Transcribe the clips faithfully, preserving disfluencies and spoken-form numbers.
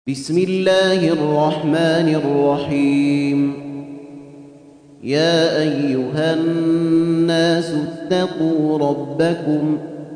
بسم الله الرحمن الرحيم. يا أيها الناس اتقوا ربكم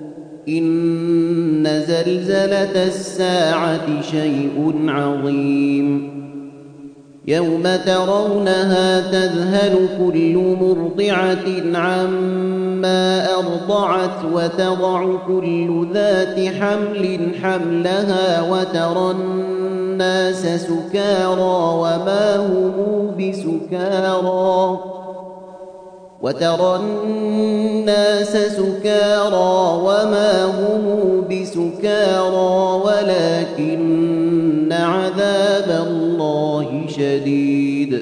إن زلزلة الساعة شيء عظيم يوم ترونها تذهل كل مرضعة عما أرضعت وتضع كل ذات حمل حملها وترى الناس سكارى وما هم بسكارى وترى الناس سكارى وما هم بسكارى ولكن عذاب الله شديد.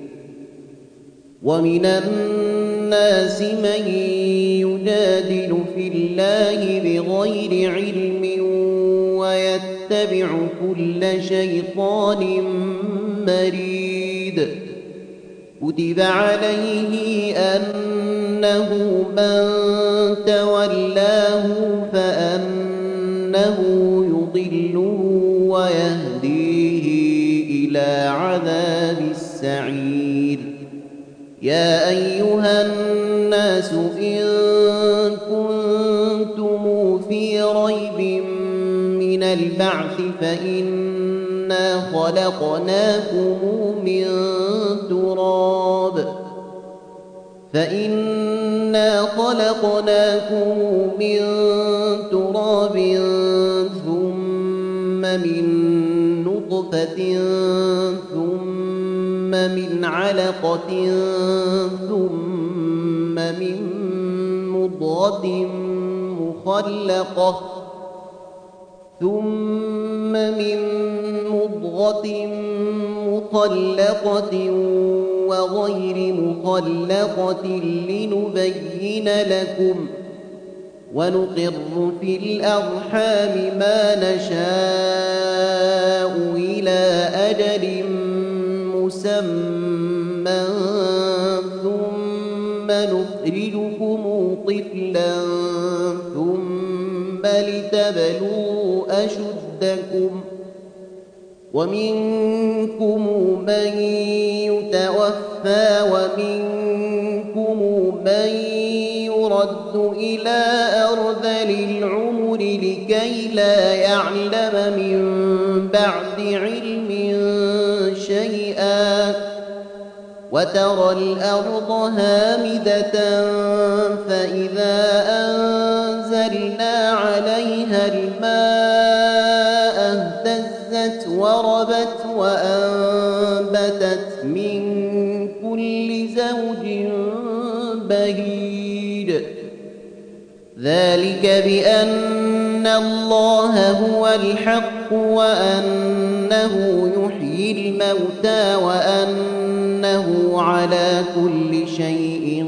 ومن الناس من يجادل في الله بغير علم ويتبع كل شيطان مريد. كتب عليه أنه من تولاه فأنه يضله ويهديه إلى عذاب السعير. يا أيها الناس إن كنتم في ريب من البعث فإنا خلقناكم من تراب فإنا خلقناكم من تراب ثم من نطفة ثم من علقة ثم من مضغة مخلقة ثم من مضغة مخلقة وغير مخلقة لنبين لكم ونقر في الأرحام ما نشاء إلى أجل مسمى ثم نخرجكم طفلا ثم لتبلغوا أشدكم ومنكم من يتوفى ومنكم من يرد إلى أرذل العمر لكي لا يعلم من بعد علم شيئا. وترى الأرض هامدة فإذا أنزلنا عليها الماء اهتزت وربت وأنبتت من كل زوج بهيج. ذلك بأن الله هو الحق وأنه يحيي الموتى وأنه على كل شيء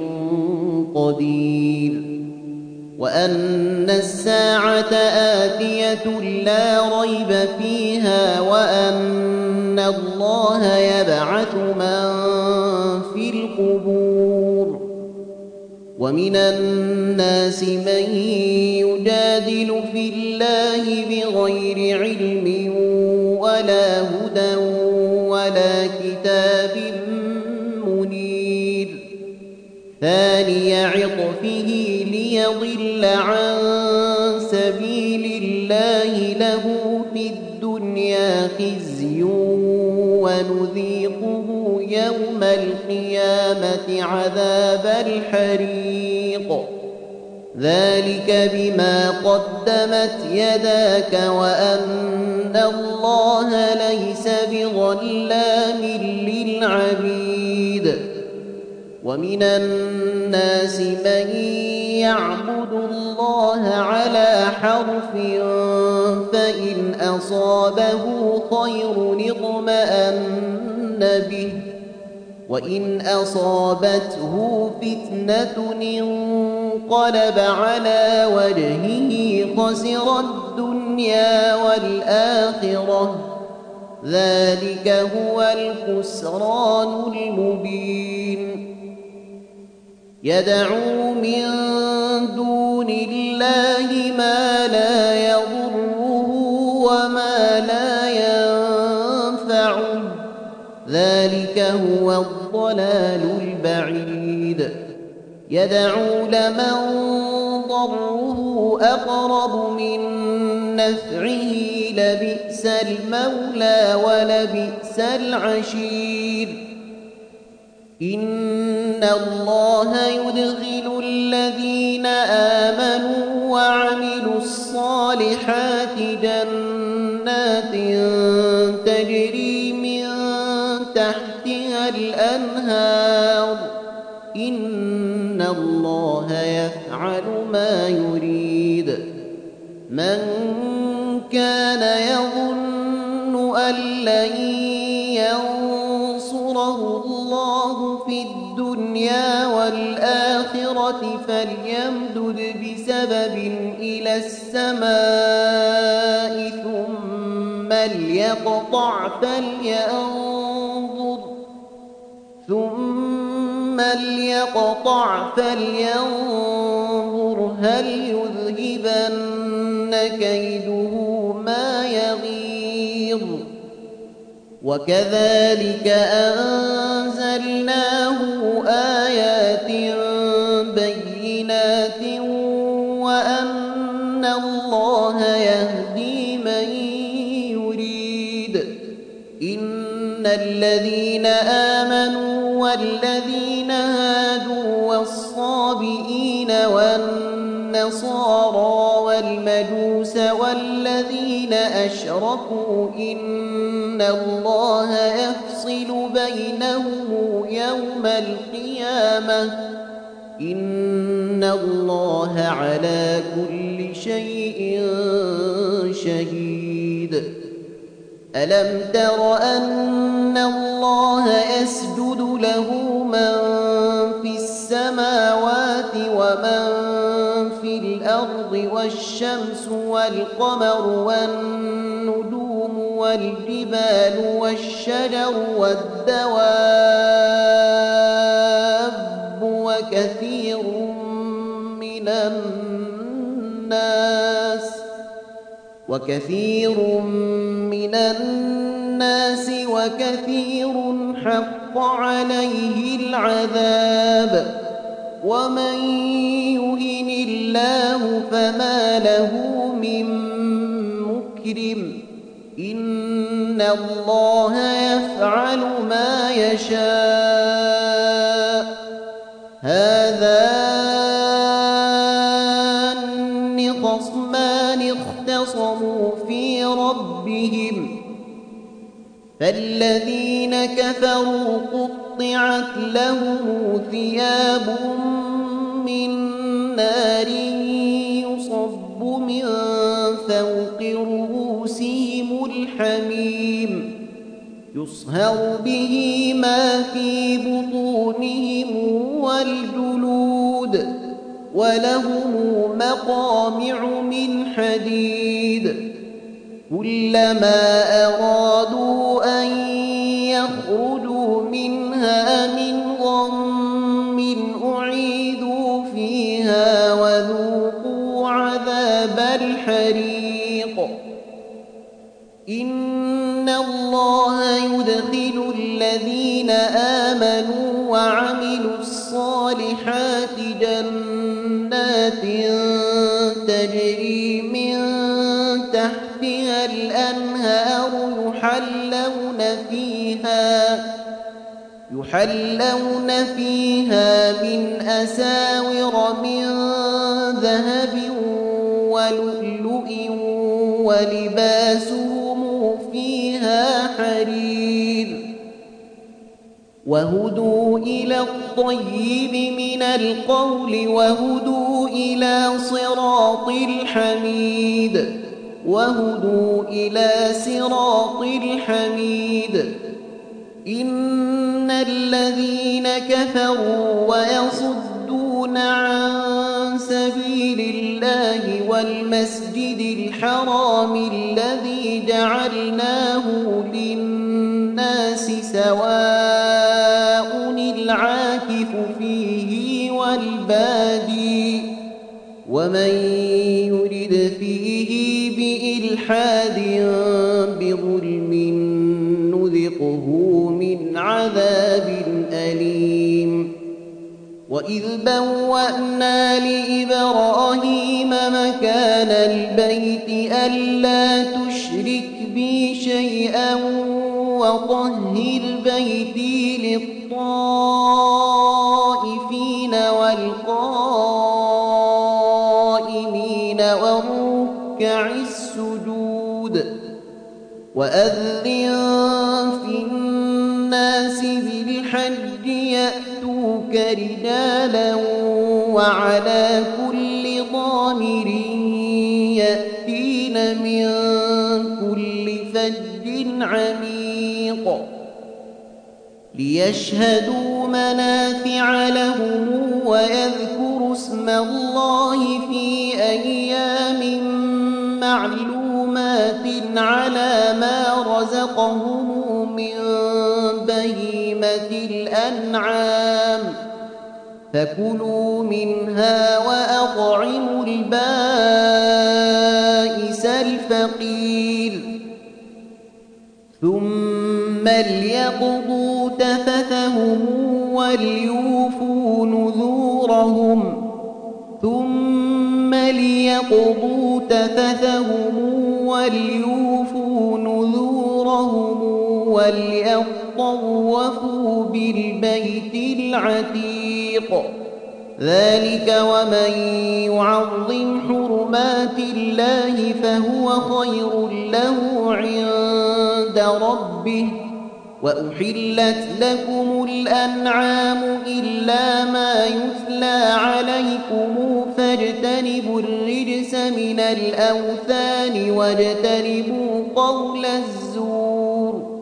قدير وأن الساعة آتية لا ريب فيها وأن الله يبعث من في القبور. ومن الناس من يجادل في الله بغير علم ولا هدى ولا كتاب منير. ثاني عطفه ليضل عن سبيل الله له في الدنيا خزي ونذيقه يوم القيامة عذاب الحريق. ذلك بما قدمت يداك وأن الله ليس بظلام للعبيد. ومن الناس من يعبد الله على حرف فإن أصابه خير اطمأن به وإن أصابته فتنة انقلب على وجهه خسر الدنيا والآخرة. ذلك هو الخسران المبين. يدعو من دون الله ما لا يضره وما لا ينفعه ذلك هو الضلال البعيد يدعو لمن ضره أقرب من نفعه لبئس المولى ولبئس العشير إن الله يدخل الذين آمنوا وعملوا الصالحات جنات تجري من تحتها الأنهار إن الله يفعل ما يريد من كان يظن أن لن ينصره الله في الدنيا والآخرة فليمدد بسبب إلى السماء ثم ليقطع فلينظر ثم ليقطع فلينظر هل يذهبن كيده ما يغيظ وكذلك أنزلناه آيات بينات وأن الله يهدي من يريد إن الذين آمنوا والذين هادوا والصابئين والنصارى والمجوس والذين أشركوا إن الله يفصل بينهم يوم القيامة إن الله على كل شيء شهيد ألم تر أن الله يسجد له من في السماوات ومن في الأرض والشمس والقمر والنجوم والجبال والشجر والدواب وكثير من الناس وكثير من الناس وكثير حق عليه العذاب ومن يهن الله فما له من مكرم إن الله يفعل ما يشاء هذان خصمان اختصموا في ربهم فالذين كفروا قطعت لهم ثياب من نار يصب من فوق رؤوسهم الحميم يصهر به ما في بطونهم والجلود ولهم مقامع من حديد كلما أرادوا أن يخرجوا منها من غم أعيدوا فيها وذوقوا عذاب الحريق إن الله يدخل الذين آمنوا وعملوا الصالحات جنات تجري من تحتها الأنهار يحلون فيها يحلون فيها من أساور من ذهب ولؤلؤ ولباسهم فيها حرير وهدوا إلى الطيب من القول وهدوا إلى صراط الحميد وهدوا إلى صراط الحميد إن الذين كفروا ويصدون عن سبيل الله والمسجد الحرام الذي جعلناه للناس سواء العاكف فيه والبادي ومن يرد فيه بإلحاد بظلم نذقه من وإذ بوأنا لإبراهيم مكان البيت ألا تشرك بي شيئا وطهر بيتي للطائفين والقائمين والركع السجود وأذن في الناس بالحج يأتوك رجالا وعلى كل ضامر يأتين من كل فج عميق ليشهدوا منافع لهم ويذكروا اسم الله في أيام معلومات على ما رزقهم من بهيمة الأنعام فكلوا منها وأطعموا البائس الفقير ثم ليقضوا تفثهم وليوفوا نذورهم ثم ليقضوا تفثهم وليوفوا نذورهم وليطوفوا بالبيت العتيق ذلك ومن يعظم حرمات الله فهو خير له عند ربه وأحلت لكم الأنعام إلا ما يتلى عليكم فاجتنبوا الرجس من الأوثان واجتنبوا قول الزور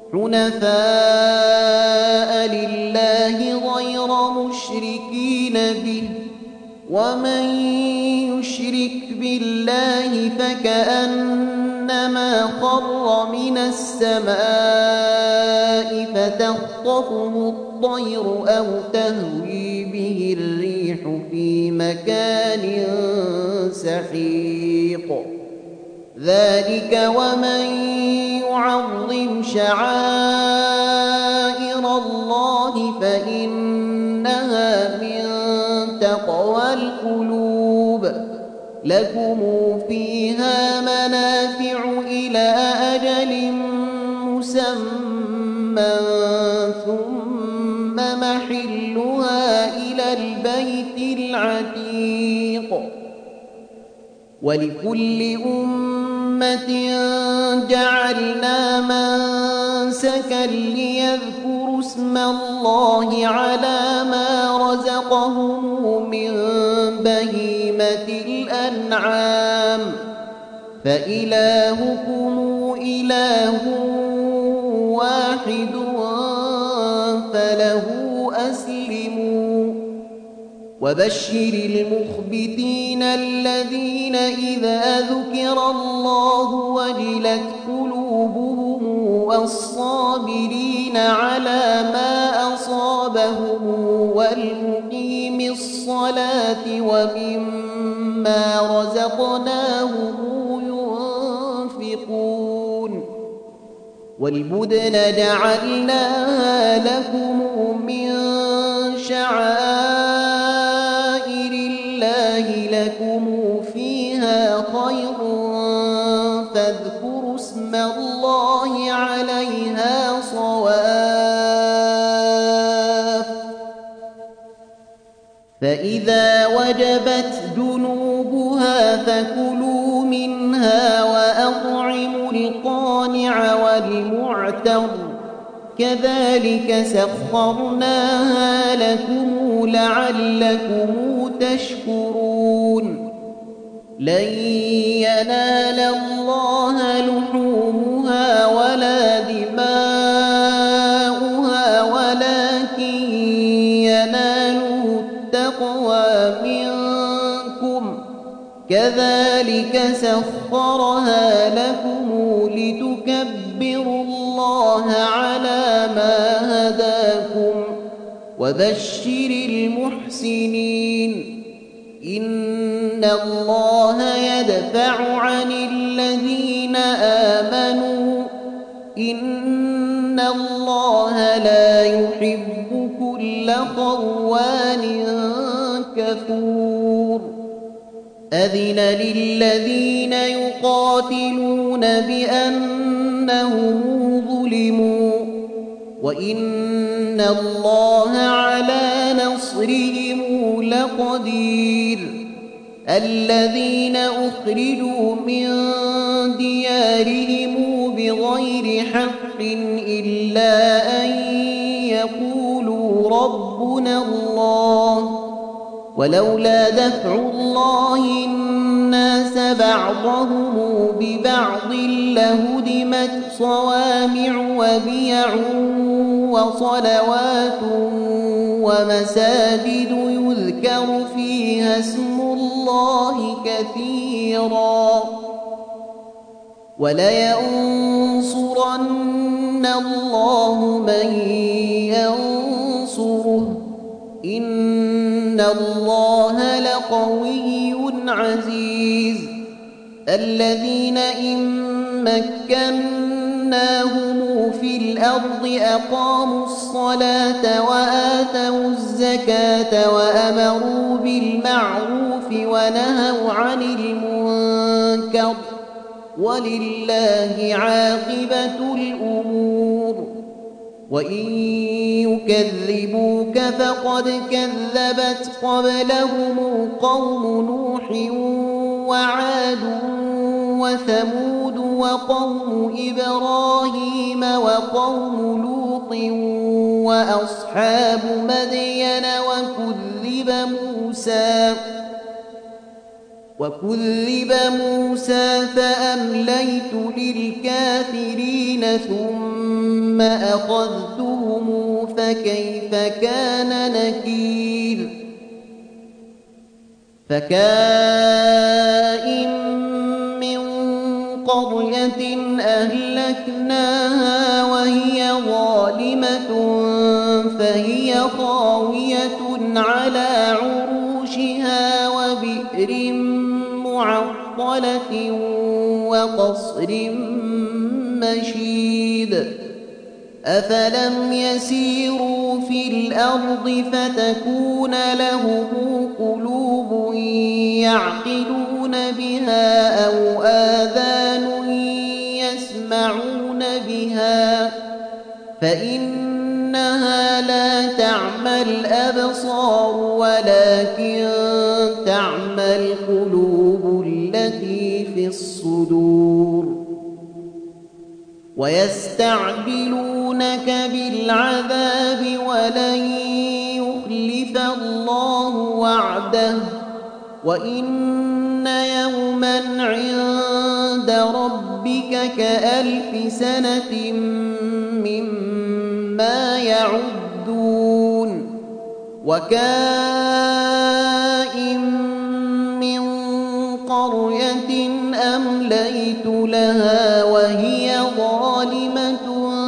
حنفاء لله غير مشركين به ومن يشرك بالله فكأنما خر من السماء فتخطفه الطير أو تهوي به الريح في مكان سحيق ذلك ومن يعظم شعائر الله فإنها من تقوى القلوب لكم فيها منافع إلى أجل مسمى ثم محلها إلى البيت العتيق ولكل أمة جعلنا منسكا ليذكروا اسم الله على ما رزقهم من بهيمة الأنعام فإلهكم إله واحد فله أسلموا وبشر المخبتين الذين إذا ذكر الله وجلت قلوبهم والصابرين على ما أصابهم والمقيم الصلاة ومما رزقناهم ينفقون والبدن جعلناها لكم من شعائر الله لكم فيها خير فاذكروا اسم الله عليها صواف فإذا وجبت جنوبها فكلوا منها وأطعموا القانع والمعتر كذلك سخرناها لكم لعلكم تشكرون لن ينال الله لحومها ولا دماؤها ولكن يناله التقوى منكم كذلك سخرها لكم لتكبروا الله على ما هداكم وبشر المحسنين إن الله يدفع عن الذين آمنوا إن الله لا يحب كل كل خوان كفور أذن للذين يقاتلون بأنهم ظلموا وإن الله على نصرهم لقدير الذين أخرجوا من ديارهم بغير حق إلا أن يقولوا ربنا الله ولولا دفع الله الناس بعضهم ببعض لهدمت صوامع وبيع وصلوات ومساجد يذكر فيها اسم الله كثيرا ولينصرن الله من ينصره إن الله لقوي عزيز الذين إن مكناهم في الأرض أقاموا الصلاة وآتوا الزكاة وأمروا بالمعروف ونهوا عن المنكر ولله عاقبة الأمور وإن يكذبوك فقد كذبت قبلهم قوم نوح وعاد وثمود وقوم إبراهيم وقوم لوط وأصحاب مدين وكذب موسى وكذب موسى فأمليت للكافرين ثم أخذتهم فكيف كان نكير فكائن من قرية أهلكناها وهي ظالمة فهي خاوية على عروشها وبئر معطلة وقصر مشيد أفلم يسيروا في الأرض فتكون لهم قلوب يعقلون بها أو آذان يسمعون بها فإنها لا تعمى الأبصار ولكن تعمى القلوب التي في الصدور ويستعجلونك بالعذاب ولن يخلف الله وعده وإن يوما عند ربك كألف سنة مما يعدون وكائن من قرية أمليت لها وهي ظالمة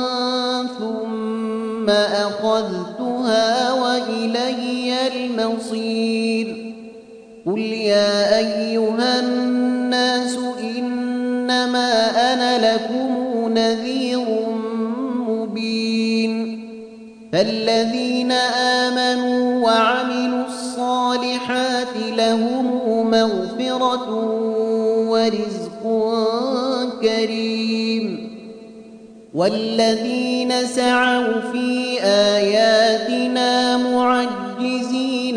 ثم أخذتها وإلي المصير قل يا أيها الناس إنما أنا لكم نذير مبين فالذين آمنوا وعملوا الصالحات لهم مغفرة ورزق كريم والذين سعوا في آياتنا معجزين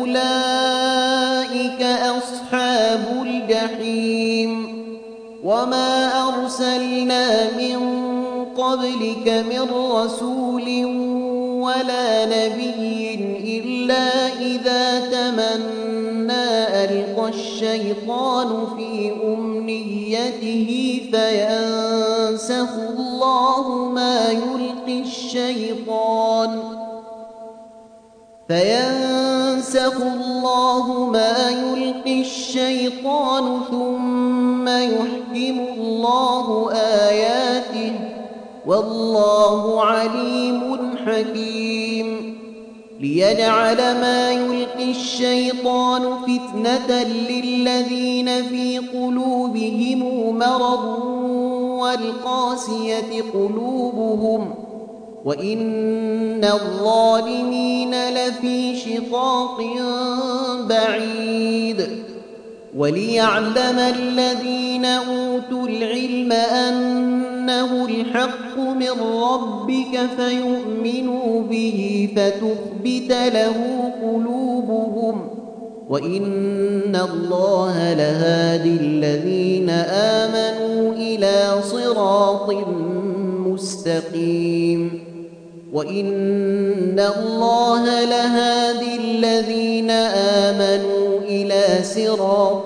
أولئك أصحاب الجحيم وما أرسلنا من قبلك من رسول ولا نبي إلا إذا تمنى ألقى الشيطان في أمنيته فينسخ الله ما يلقي الشيطان فينسخ الله ما يلقي الشيطان ثم يحكم الله آياته والله عليم حكيم ليجعل ما يلقي الشيطان فتنة للذين في قلوبهم مرض والقاسية قلوبهم وإن الظالمين لفي شقاق بعيد وليعلم الذين أوتوا العلم أنه الحق من ربك فيؤمنوا به فتخبت له قلوبهم وإن الله لهادي الذين آمنوا إلى صراط مستقيم وإن الله لهادي الذين آمنوا إلى صراط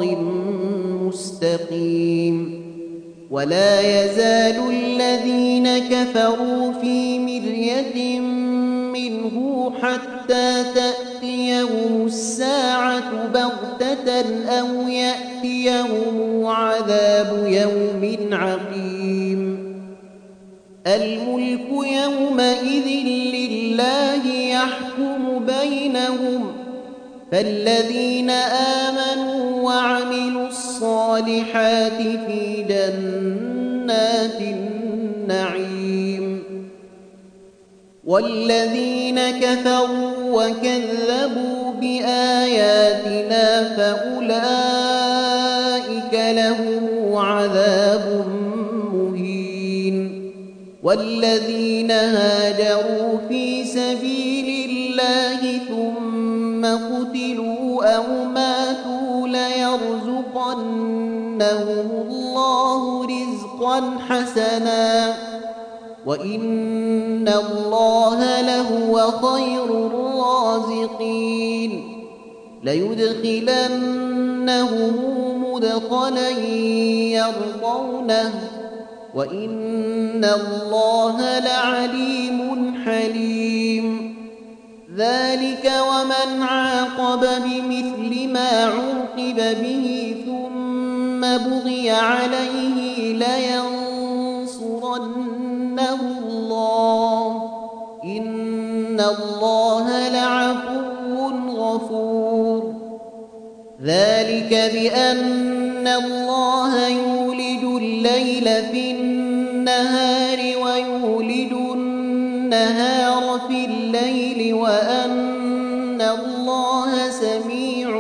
مستقيم ولا يزال الذين كفروا في مرية منه حتى تأتيهم الساعة بغتة أو يأتيهم عذاب يوم عقيم الملك يومئذ لله يحكم بينهم فالذين آمنوا وعملوا الصالحات في جنات النعيم والذين كفروا وكذبوا بآياتنا فأولئك لهم عذاب مهين والذين هاجروا في سبيل الله ثم قتلوا أو ماتوا ليرزقنهم الله رزقا حسنا وإن الله لهو خير الرازقين ليدخلنهم مدخلا يرضونه وإن الله لعليم حليم ذلك ومن عاقب بمثل ما عوقب به ثم بغي عليه لينصرنه الله إن الله لعفو غفور ذلك بأن الله يولج الليل في النهار ويولج النهار في الليل وأن الله سميع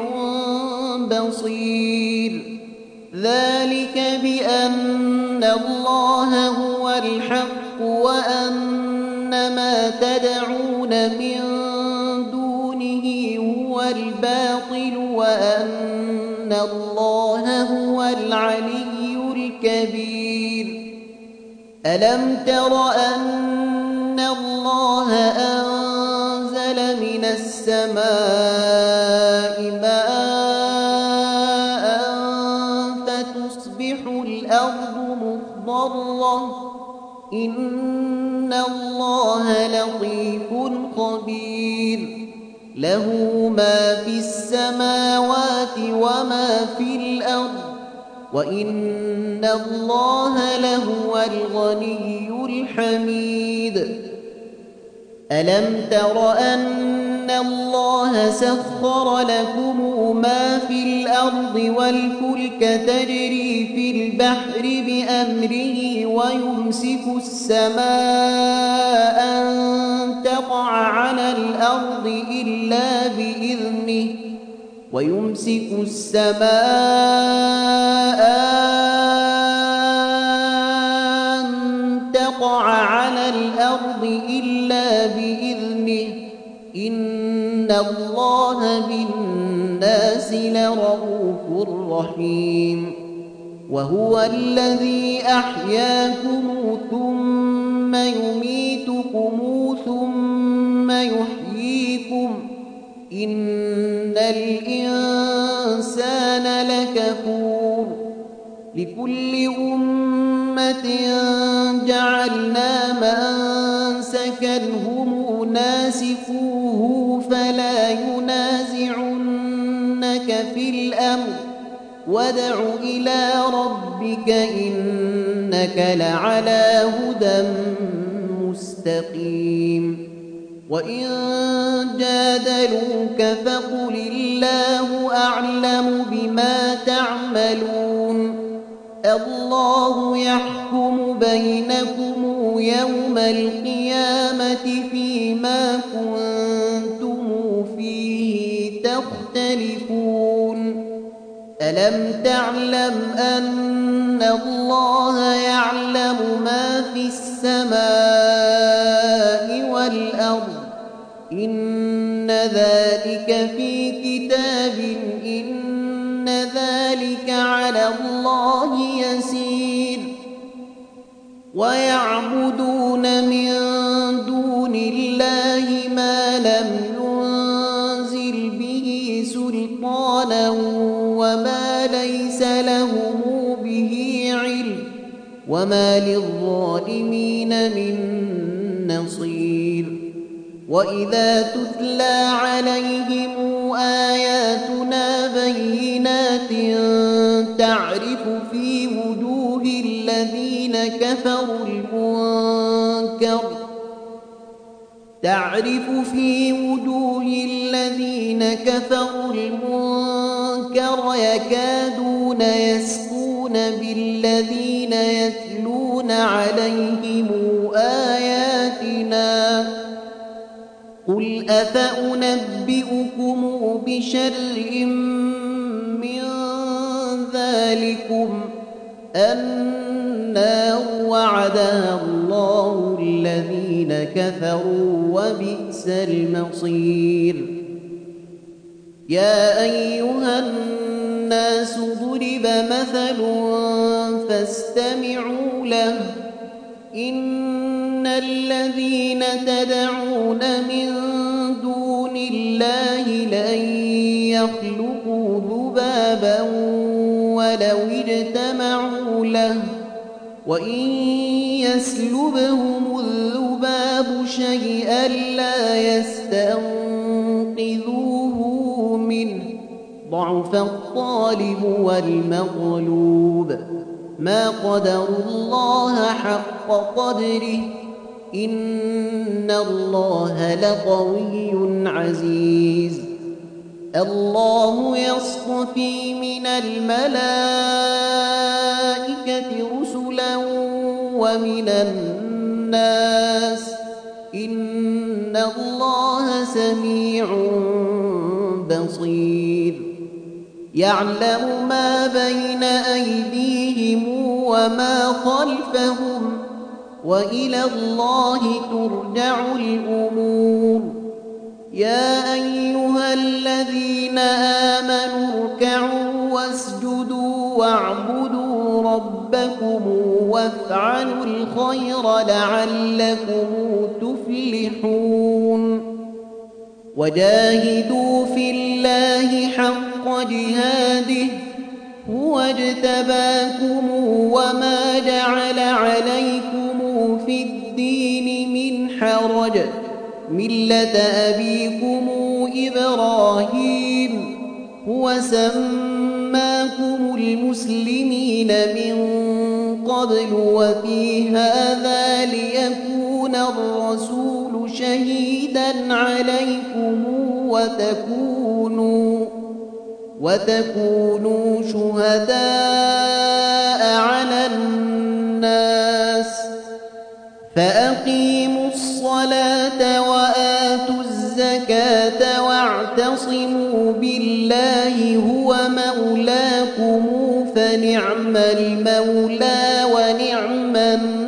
بصير ذلك بأن الله هو الحق وأن ما تدعون من دونه هو الباطل وأن الله هو العلي الكبير ألم تر أن الله أنزل من السماء ماء فتصبح الأرض مخضرة إن الله لطيف خبير له ما في السماوات وما في الأرض وإن الله لهو الغني الحميد ألم تر أن الله سخر لكم ما في الأرض والفلك تجري في البحر بأمره ويمسك السماء أن تقع على الأرض إلا بإذنه ويمسك السماء أن تقع على الأرض إلا بإذنه إن الله بالناس لرؤوف رحيم وهو الذي أحياكم ثم يميتكم ثم يحييكم إن الإنسان لكفور لكل أمة جعلنا منسكا هم ناسكوه فلا ينازعنك في الأمر وادع إلى ربك إنك لعلى هدى مستقيم وإن جادلوك فقل الله أعلم بما تعملون الله يحكم بينكم يوم القيامة فيما كنتم فيه تختلفون ألم تعلم أن الله يعلم ما في السماء والأرض إن ذلك في كتاب إن ذلك على الله يسير ويعبدون من دون الله ما لم ينزل به سلطانا وما ليس لهم به علم وما للظالمين من نصير وإذا تتلى عليهم آياتنا بينات تعرف في وجوه الذين كفروا المنكر تعرف في وجوه الذين كفروا المنكر يكادون يسقون بالذين يتلون عليهم آياتنا قل أفأنبئكم بشر من ذلكم النار وعدها الله الذين كفروا وبئس المصير يا أيها الناس ضرب مثل فاستمعوا له إن الذين تدعون من دون الله لن يخلقوا ذبابا ولو اجتمعوا له وإن يسلبهم الذباب شيئا لا يستنقذوه منه ضعف الطالب والمطلوب ما قدروا الله حق قدره إن الله لقوي عزيز الله يصطفي من الملائكة رسلا ومن الناس إن الله سميع بصير يعلم ما بين أيديهم وما خلفهم وإلى الله ترجع الأمور يا أيها الذين آمنوا اركعوا واسجدوا واعبدوا ربكم وافعلوا الخير لعلكم تفلحون وجاهدوا في الله حق جهاده هو اجتباكم وما جعل عليكم في الدين من حرج ملة أبيكم إبراهيم هو سماكم المسلمين من قبل وفي هذا ليكون الرسول شهيدا عليكم وتكونوا وتكونوا شهداء على الناس فأقيموا الصلاة وآتوا الزكاة واعتصموا بالله هو مولاكم فنعم المولى ونعم النصير